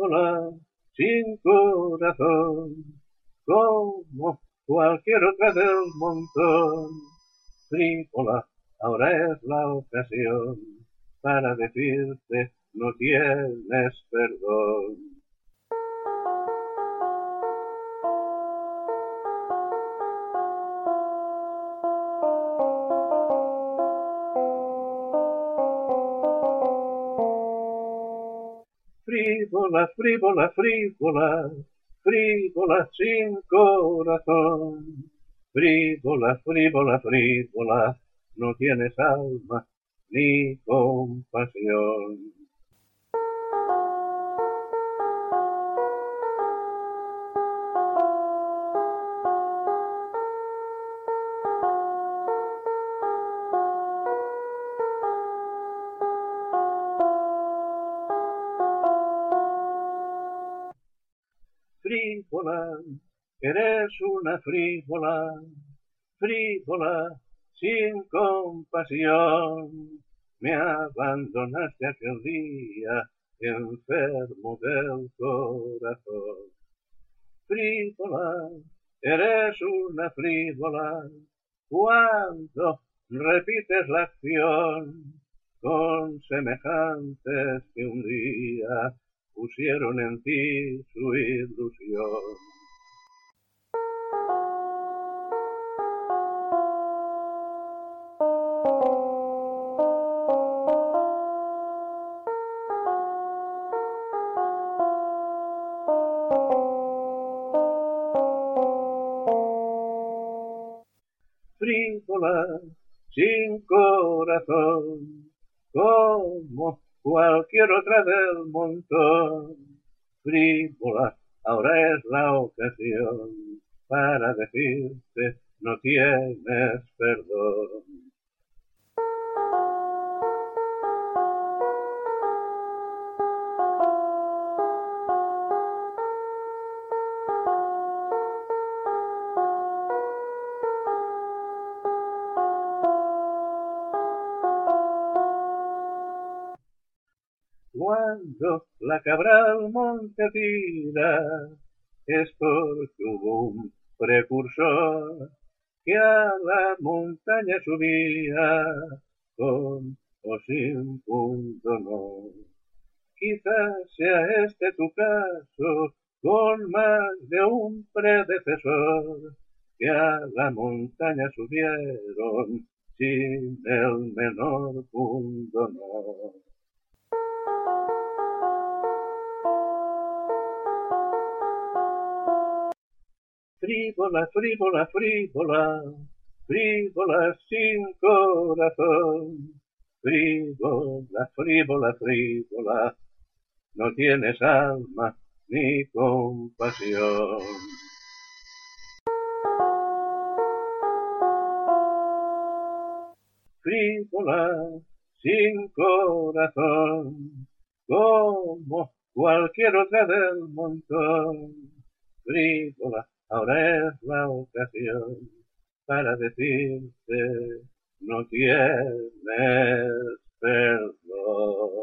frívola, sin corazón, como cualquier otra del montón. Frívola, ahora es la ocasión para decirte no tienes perdón. Frívola, frívola, frívola, frívola sin corazón. Frívola, frívola, frívola, no tienes alma ni compasión. Frívola, eres una frívola, frívola, sin compasión. Me abandonaste aquel día, enfermo del corazón. Frívola, eres una frívola, cuando repites la acción con semejantes que un día pusieron en ti su ilusión. Frívola, sin corazón, como cualquier otra del montón. Frívola, ahora es la ocasión para decirte no tienes perdón. Cuando la cabra al monte tira, es porque hubo un precursor que a la montaña subía con o sin punto no. Quizás sea este tu caso, con más de un predecesor que a la montaña subieron sin el menor punto no. Frívola, frívola, frívola, frívola sin corazón. Frívola, frívola, frívola, no tienes alma ni compasión. Frívola, sin corazón, como cualquier otra del montón. Frívola, ahora es la ocasión para decirte no tienes perdón.